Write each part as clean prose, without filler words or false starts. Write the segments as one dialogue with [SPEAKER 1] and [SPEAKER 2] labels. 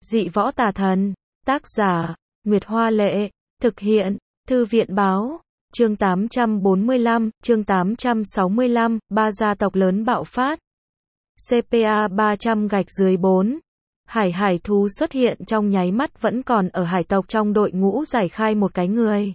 [SPEAKER 1] Dị võ tà thần. Tác giả, Nguyệt Hoa Lệ. Thực hiện, Thư viện Báo. Chương 845, chương 865, ba gia tộc lớn bạo phát. CPA 300-4. Hải thú xuất hiện trong nháy mắt vẫn còn ở hải tộc trong đội ngũ giải khai một cái người.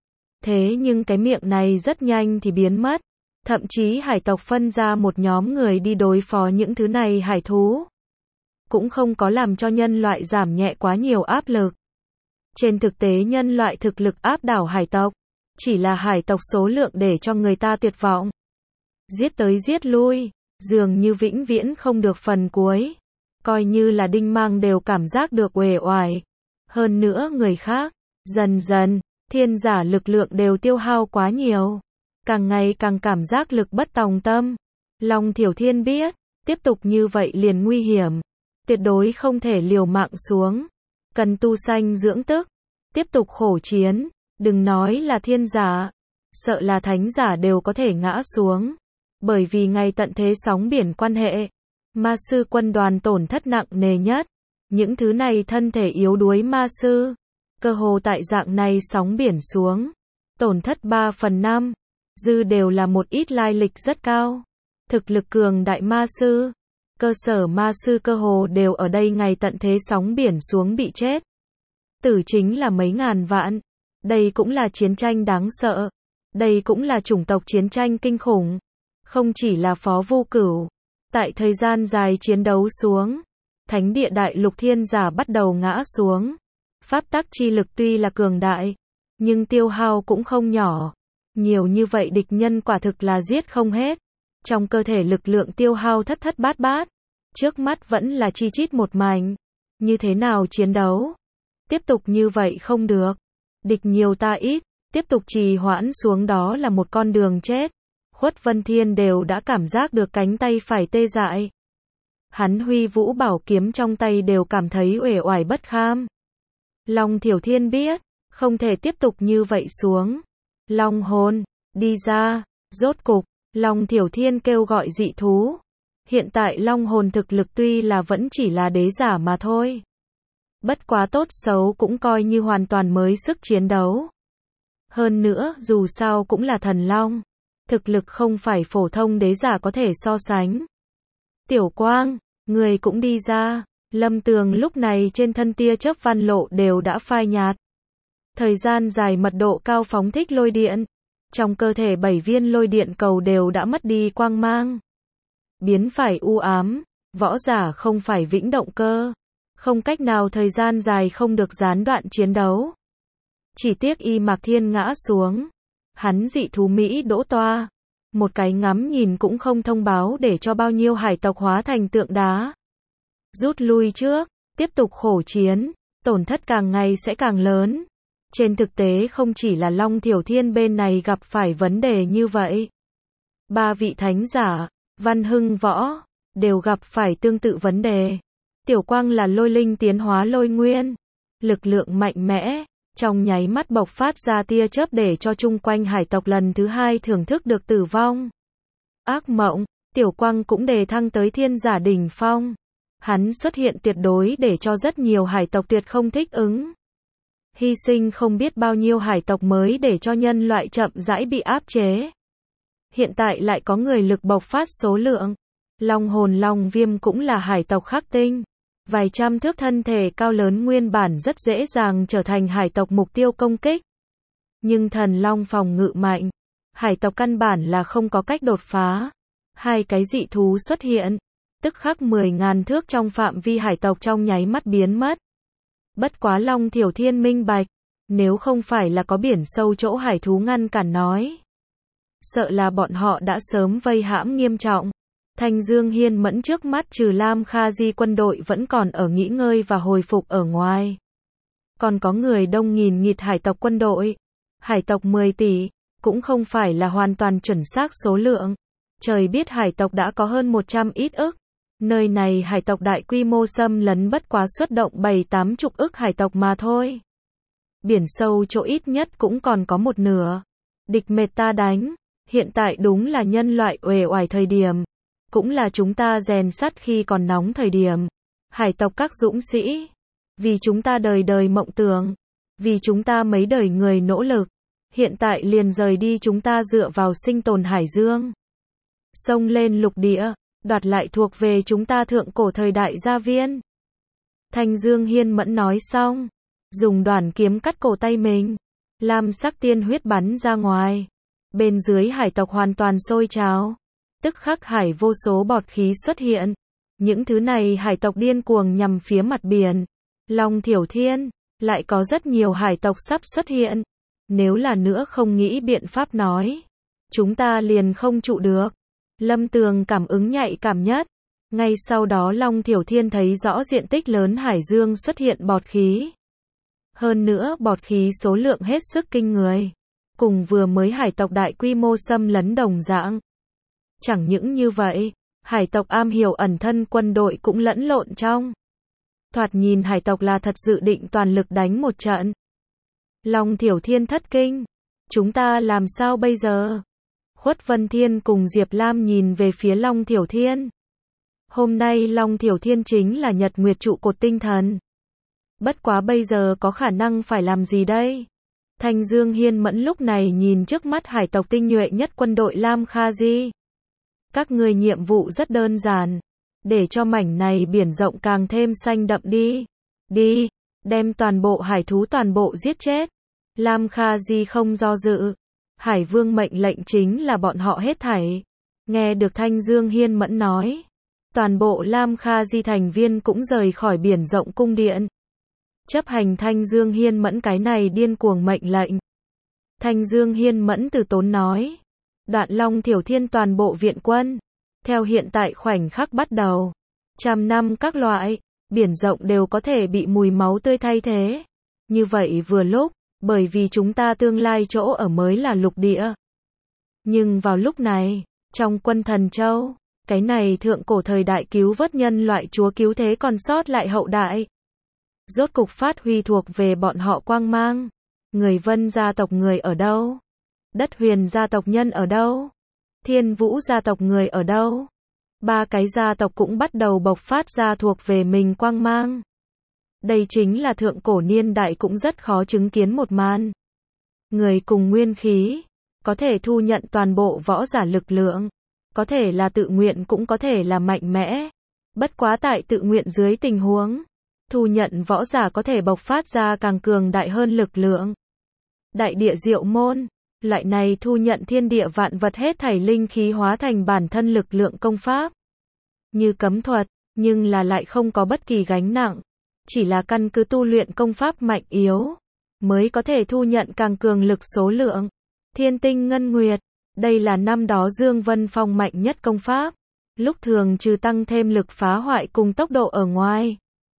[SPEAKER 1] Thế nhưng cái miệng này rất nhanh thì biến mất. Thậm chí hải tộc phân ra một nhóm người đi đối phó những thứ này hải thú. Cũng không có làm cho nhân loại giảm nhẹ quá nhiều áp lực. Trên thực tế nhân loại thực lực áp đảo hải tộc. Chỉ là hải tộc số lượng để cho người ta tuyệt vọng. Giết tới giết lui, dường như vĩnh viễn không được phần cuối. Coi như là Đinh Mang đều cảm giác được uể oải. Hơn nữa người khác, dần dần, thiên giả lực lượng đều tiêu hao quá nhiều. Càng ngày càng cảm giác lực bất tòng tâm. Long Thiểu Thiên biết, tiếp tục như vậy liền nguy hiểm. Tuyệt đối không thể liều mạng xuống. Cần tu sanh dưỡng tức. Tiếp tục khổ chiến. Đừng nói là thiên giả. Sợ là thánh giả đều có thể ngã xuống. Bởi vì ngay tận thế sóng biển quan hệ. Ma sư quân đoàn tổn thất nặng nề nhất. Những thứ này thân thể yếu đuối ma sư. Cơ hồ tại dạng này sóng biển xuống. Tổn thất 3/5. Dư đều là một ít lai lịch rất cao. Thực lực cường đại ma sư. Cơ sở ma sư cơ hồ đều ở đây ngày tận thế sóng biển xuống bị chết. Tử chính là mấy ngàn vạn. Đây cũng là chiến tranh đáng sợ. Đây cũng là chủng tộc chiến tranh kinh khủng. Không chỉ là Phó Vu Cửu. Tại thời gian dài chiến đấu xuống. Thánh địa đại lục thiên giả bắt đầu ngã xuống. Pháp tắc chi lực tuy là cường đại. Nhưng tiêu hao cũng không nhỏ. Nhiều như vậy địch nhân quả thực là giết không hết. Trong cơ thể lực lượng tiêu hao thất thất bát bát. Trước mắt vẫn là chi chít một mảnh. Như thế nào chiến đấu? Tiếp tục như vậy không được. Địch nhiều ta ít. Tiếp tục trì hoãn xuống đó là một con đường chết. Khuất Vân Thiên đều đã cảm giác được cánh tay phải tê dại. Hắn huy vũ bảo kiếm trong tay đều cảm thấy uể oải bất kham. Long Thiểu Thiên biết, không thể tiếp tục như vậy xuống. Long hồn, đi ra. Rốt cục, Long Thiểu Thiên kêu gọi dị thú. Hiện tại long hồn thực lực tuy là vẫn chỉ là đế giả mà thôi. Bất quá tốt xấu cũng coi như hoàn toàn mới sức chiến đấu. Hơn nữa, dù sao cũng là thần long. Thực lực không phải phổ thông đế giả có thể so sánh. Tiểu Quang, người cũng đi ra. Lâm Tường lúc này trên thân tia chớp văn lộ đều đã phai nhạt. Thời gian dài mật độ cao phóng thích lôi điện. Trong cơ thể 7 viên lôi điện cầu đều đã mất đi quang mang. Biến phải u ám. Võ giả không phải vĩnh động cơ. Không cách nào thời gian dài không được gián đoạn chiến đấu. Chỉ tiếc Y Mạc Thiên ngã xuống. Hắn dị thú Mỹ đỗ toa. Một cái ngắm nhìn cũng không thông báo để cho bao nhiêu hải tộc hóa thành tượng đá. Rút lui trước, tiếp tục khổ chiến, tổn thất càng ngày sẽ càng lớn. Trên thực tế không chỉ là Long Thiểu Thiên bên này gặp phải vấn đề như vậy. 3 vị thánh giả, Văn Hưng Võ, đều gặp phải tương tự vấn đề. Tiểu Quang là lôi linh tiến hóa lôi nguyên. Lực lượng mạnh mẽ, trong nháy mắt bộc phát ra tia chớp để cho chung quanh hải tộc lần thứ 2 thưởng thức được tử vong. Ác mộng, Tiểu Quang cũng đề thăng tới thiên giả đỉnh phong. Hắn xuất hiện tuyệt đối để cho rất nhiều hải tộc tuyệt không thích ứng. Hy sinh không biết bao nhiêu hải tộc mới để cho nhân loại chậm rãi bị áp chế. Hiện tại lại có người lực bộc phát số lượng. Long hồn long viêm cũng là hải tộc khắc tinh. Vài trăm thước thân thể cao lớn nguyên bản rất dễ dàng trở thành hải tộc mục tiêu công kích. Nhưng thần long phòng ngự mạnh. Hải tộc căn bản là không có cách đột phá. 2 cái dị thú xuất hiện. Tức khắc 10.000 thước trong phạm vi hải tộc trong nháy mắt biến mất. Bất quá Long Thiểu Thiên minh bạch. Nếu không phải là có biển sâu chỗ hải thú ngăn cản nói. Sợ là bọn họ đã sớm vây hãm nghiêm trọng. Thanh Dương Hiên Mẫn trước mắt trừ Lam Kha Di quân đội vẫn còn ở nghỉ ngơi và hồi phục ở ngoài. Còn có người đông nghìn nghịt hải tộc quân đội. Hải tộc 10 tỷ, cũng không phải là hoàn toàn chuẩn xác số lượng. Trời biết hải tộc đã có hơn 100 ít ức. Nơi này hải tộc đại quy mô xâm lấn bất quá xuất động 7-80 ức hải tộc mà thôi. Biển sâu chỗ ít nhất cũng còn có một nửa. Địch mệt ta đánh. Hiện tại đúng là nhân loại uể oải thời điểm. Cũng là chúng ta rèn sắt khi còn nóng thời điểm. Hải tộc các dũng sĩ. vì chúng ta đời đời mộng tưởng, vì chúng ta mấy đời người nỗ lực, hiện tại liền rời đi chúng ta dựa vào sinh tồn hải dương. Xông lên lục địa, đoạt lại thuộc về chúng ta thượng cổ thời đại gia viên. Thanh Dương Hiên Mẫn nói xong, dùng đoàn kiếm cắt cổ tay mình, lam sắc tiên huyết bắn ra ngoài. Bên dưới hải tộc hoàn toàn sôi trào, tức khắc hải vô số bọt khí xuất hiện. Những thứ này hải tộc điên cuồng nhằm phía mặt biển. Long Thiểu Thiên, lại có rất nhiều hải tộc sắp xuất hiện. Nếu là nữa không nghĩ biện pháp nói, chúng ta liền không trụ được. Lâm Tường cảm ứng nhạy cảm nhất. Ngay sau đó Long Thiểu Thiên thấy rõ diện tích lớn hải dương xuất hiện bọt khí. Hơn nữa bọt khí số lượng hết sức kinh người. Cùng vừa mới hải tộc đại quy mô xâm lấn đồng dạng. Chẳng những như vậy, hải tộc am hiểu ẩn thân quân đội cũng lẫn lộn trong. Thoạt nhìn hải tộc là thật dự định toàn lực đánh một trận. Long Thiểu Thiên thất kinh. Chúng ta làm sao bây giờ? Khuất Vân Thiên cùng Diệp Lam nhìn về phía Long Thiểu Thiên. Hôm nay Long Thiểu Thiên chính là nhật nguyệt trụ cột tinh thần. Bất quá bây giờ có khả năng phải làm gì đây? Thanh Dương Hiên Mẫn lúc này nhìn trước mắt hải tộc tinh nhuệ nhất quân đội Lam Kha Di. Các người nhiệm vụ rất đơn giản. Để cho mảnh này biển rộng càng thêm xanh đậm đi. Đi, đem toàn bộ hải thú toàn bộ giết chết. Lam Kha Di không do dự. Hải Vương mệnh lệnh chính là bọn họ hết thảy. Nghe được Thanh Dương Hiên Mẫn nói. Toàn bộ Lam Kha Di thành viên cũng rời khỏi biển rộng cung điện. Chấp hành Thanh Dương Hiên Mẫn cái này điên cuồng mệnh lệnh. Thanh Dương Hiên Mẫn từ tốn nói. Đoạn Long Thiểu Thiên toàn bộ viện quân. Theo hiện tại khoảnh khắc bắt đầu. 100 năm các loại, biển rộng đều có thể bị mùi máu tươi thay thế. Như vậy vừa lúc, bởi vì chúng ta tương lai chỗ ở mới là lục địa. Nhưng vào lúc này, trong quân Thần Châu, cái này thượng cổ thời đại cứu vớt nhân loại chúa cứu thế còn sót lại hậu đại. Rốt cục phát huy thuộc về bọn họ quang mang. Người Vân gia tộc người ở đâu? Đất Huyền gia tộc nhân ở đâu? Thiên Vũ gia tộc người ở đâu? Ba cái gia tộc cũng bắt đầu bộc phát ra thuộc về mình quang mang. Đây chính là thượng cổ niên đại cũng rất khó chứng kiến một màn. Người cùng nguyên khí, có thể thu nhận toàn bộ võ giả lực lượng, có thể là tự nguyện cũng có thể là mạnh mẽ. Bất quá tại tự nguyện dưới tình huống, thu nhận võ giả có thể bộc phát ra càng cường đại hơn lực lượng. Đại địa diệu môn, loại này thu nhận thiên địa vạn vật hết thảy linh khí hóa thành bản thân lực lượng công pháp. Như cấm thuật, nhưng là lại không có bất kỳ gánh nặng. Chỉ là căn cứ tu luyện công pháp mạnh yếu, mới có thể thu nhận càng cường lực số lượng. Thiên tinh ngân nguyệt, đây là năm đó Dương Vân Phong mạnh nhất công pháp. Lúc thường trừ tăng thêm lực phá hoại cùng tốc độ ở ngoài.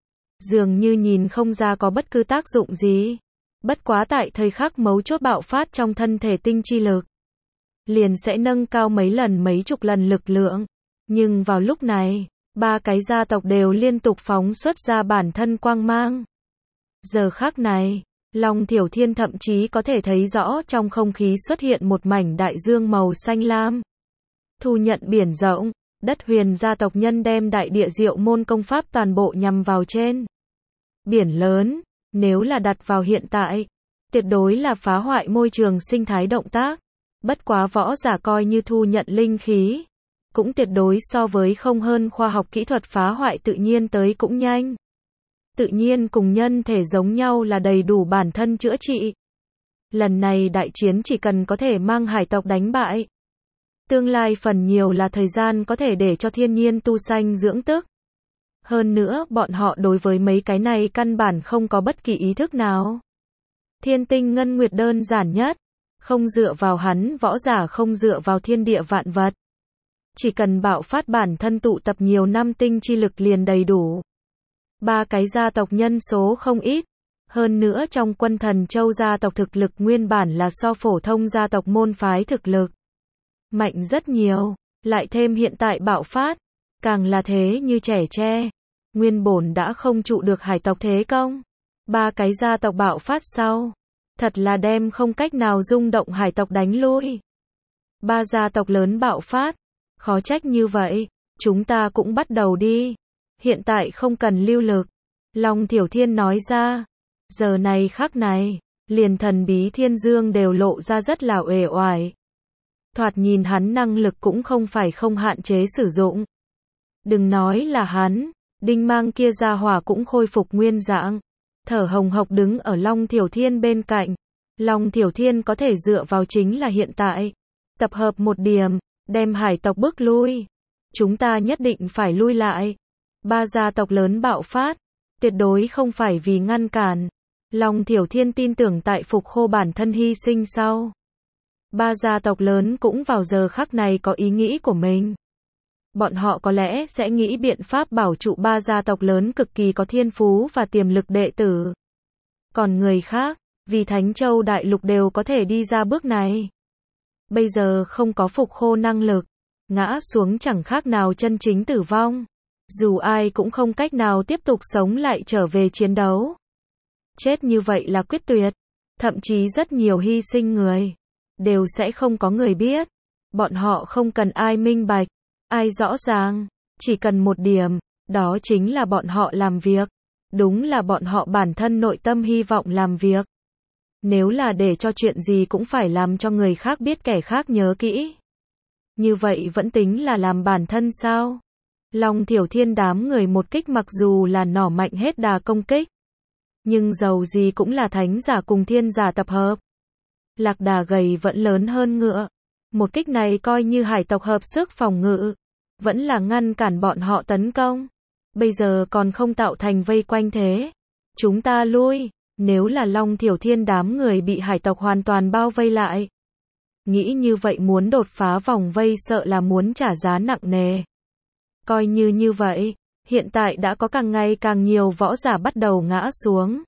[SPEAKER 1] Dường như nhìn không ra có bất cứ tác dụng gì. Bất quá tại thời khắc mấu chốt bạo phát trong thân thể tinh chi lực. Liền sẽ nâng cao mấy lần mấy chục lần lực lượng. Nhưng vào lúc này, ba cái gia tộc đều liên tục phóng xuất ra bản thân quang mang. Giờ khắc này, Long Thiểu Thiên thậm chí có thể thấy rõ trong không khí xuất hiện một mảnh đại dương màu xanh lam. Thu nhận biển rộng, Đất Huyền gia tộc nhân đem đại địa diệu môn công pháp toàn bộ nhằm vào trên. Biển lớn, nếu là đặt vào hiện tại, tuyệt đối là phá hoại môi trường sinh thái động tác. Bất quá võ giả coi như thu nhận linh khí, cũng tuyệt đối so với không hơn khoa học kỹ thuật phá hoại tự nhiên tới cũng nhanh. Tự nhiên cùng nhân thể giống nhau là đầy đủ bản thân chữa trị. Lần này đại chiến chỉ cần có thể mang hải tộc đánh bại. Tương lai phần nhiều là thời gian có thể để cho thiên nhiên tu sanh dưỡng tức. Hơn nữa bọn họ đối với mấy cái này căn bản không có bất kỳ ý thức nào. Thiên tinh ngân nguyệt đơn giản nhất. Không dựa vào hắn võ giả không dựa vào thiên địa vạn vật. Chỉ cần bạo phát bản thân tụ tập nhiều năm tinh chi lực liền đầy đủ. Ba cái gia tộc nhân số không ít. Hơn nữa trong quân Thần Châu gia tộc thực lực nguyên bản là so phổ thông gia tộc môn phái thực lực mạnh rất nhiều. Lại thêm hiện tại bạo phát. Càng là thế như trẻ tre. Nguyên bổn đã không trụ được hải tộc thế công. Ba cái gia tộc bạo phát sau. Thật là đem không cách nào rung động hải tộc đánh lui. Ba gia tộc lớn bạo phát. Khó trách như vậy. Chúng ta cũng bắt đầu đi. Hiện tại không cần lưu lực. Long Thiểu Thiên nói ra. Giờ này khắc này, liền thần bí Thiên Dương đều lộ ra rất là uể oải. Thoạt nhìn hắn năng lực cũng không phải không hạn chế sử dụng. Đừng nói là hắn, Đinh Mang kia ra hỏa cũng khôi phục nguyên dạng. Thở hồng hộc đứng ở Long Thiểu Thiên bên cạnh. Long Thiểu Thiên có thể dựa vào chính là hiện tại. Tập hợp một điểm, đem hải tộc bước lui. Chúng ta nhất định phải lui lại. Ba gia tộc lớn bạo phát, tuyệt đối không phải vì ngăn cản. Long Thiểu Thiên tin tưởng tại Phục Khô bản thân hy sinh sau. Ba gia tộc lớn cũng vào giờ khắc này có ý nghĩ của mình. Bọn họ có lẽ sẽ nghĩ biện pháp bảo trụ ba gia tộc lớn cực kỳ có thiên phú và tiềm lực đệ tử. Còn người khác, vì Thánh Châu Đại Lục đều có thể đi ra bước này. Bây giờ không có Phục Khô năng lực, ngã xuống chẳng khác nào chân chính tử vong. Dù ai cũng không cách nào tiếp tục sống lại trở về chiến đấu. Chết như vậy là quyết tuyệt. Thậm chí rất nhiều hy sinh người đều sẽ không có người biết. Bọn họ không cần ai minh bạch, ai rõ ràng, chỉ cần một điểm, đó chính là bọn họ làm việc. Đúng là bọn họ bản thân nội tâm hy vọng làm việc. Nếu là để cho chuyện gì cũng phải làm cho người khác biết kẻ khác nhớ kỹ. Như vậy vẫn tính là làm bản thân sao? Long Thiểu Thiên đám người một kích mặc dù là nỏ mạnh hết đà công kích. Nhưng dầu gì cũng là thánh giả cùng thiên giả tập hợp. Lạc đà gầy vẫn lớn hơn ngựa. Một kích này coi như hải tộc hợp sức phòng ngự. Vẫn là ngăn cản bọn họ tấn công. Bây giờ còn không tạo thành vây quanh thế. Chúng ta lui. Nếu là Long Thiểu Thiên đám người bị hải tộc hoàn toàn bao vây lại. Nghĩ như vậy muốn đột phá vòng vây sợ là muốn trả giá nặng nề. Coi như vậy, hiện tại đã có càng ngày càng nhiều võ giả bắt đầu ngã xuống.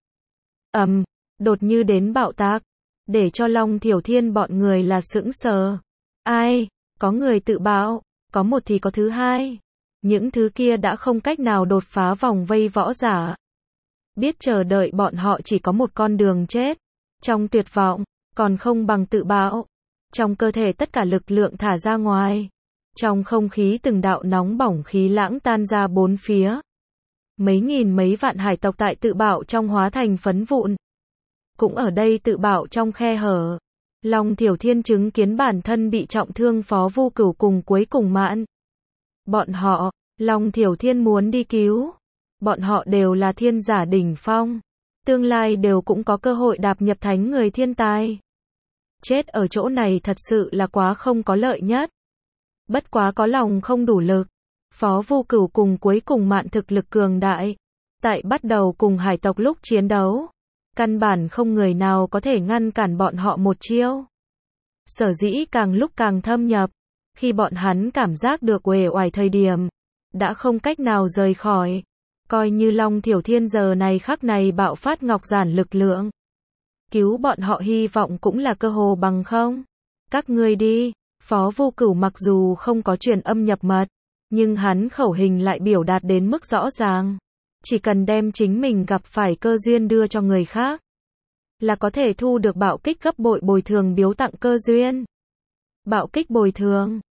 [SPEAKER 1] Đột như đến bạo tạc, để cho Long Thiểu Thiên bọn người là sững sờ. Ai, có người tự bạo, có một thì có thứ hai. Những thứ kia đã không cách nào đột phá vòng vây võ giả. Biết chờ đợi bọn họ chỉ có một con đường chết. Trong tuyệt vọng, còn không bằng tự bạo. Trong cơ thể tất cả lực lượng thả ra ngoài. Trong không khí từng đạo nóng bỏng khí lãng tan ra bốn phía. Mấy nghìn mấy vạn hải tộc tại tự bạo trong hóa thành phấn vụn. Cũng ở đây tự bạo trong khe hở. Long Thiểu Thiên chứng kiến bản thân bị trọng thương Phó Vu Cửu cùng cuối cùng mạn. Bọn họ, Long Thiểu Thiên muốn đi cứu. Bọn họ đều là thiên giả đỉnh phong. Tương lai đều cũng có cơ hội đạp nhập thánh người thiên tài. Chết ở chỗ này thật sự là quá không có lợi nhất. Bất quá có lòng không đủ lực. Phó Vu Cửu cùng cuối cùng mạn thực lực cường đại. Tại bắt đầu cùng hải tộc lúc chiến đấu. Căn bản không người nào có thể ngăn cản bọn họ một chiêu. Sở dĩ càng lúc càng thâm nhập. Khi bọn hắn cảm giác được uể oải thời điểm. Đã không cách nào rời khỏi. Coi như Long Thiểu Thiên giờ này khắc này bạo phát ngọc giản lực lượng. Cứu bọn họ hy vọng cũng là cơ hồ bằng không. Các ngươi đi. Phó Vu Cửu mặc dù không có truyền âm nhập mật. Nhưng hắn khẩu hình lại biểu đạt đến mức rõ ràng. Chỉ cần đem chính mình gặp phải cơ duyên đưa cho người khác. Là có thể thu được bạo kích gấp bội bồi thường biếu tặng cơ duyên. Bạo kích bồi thường.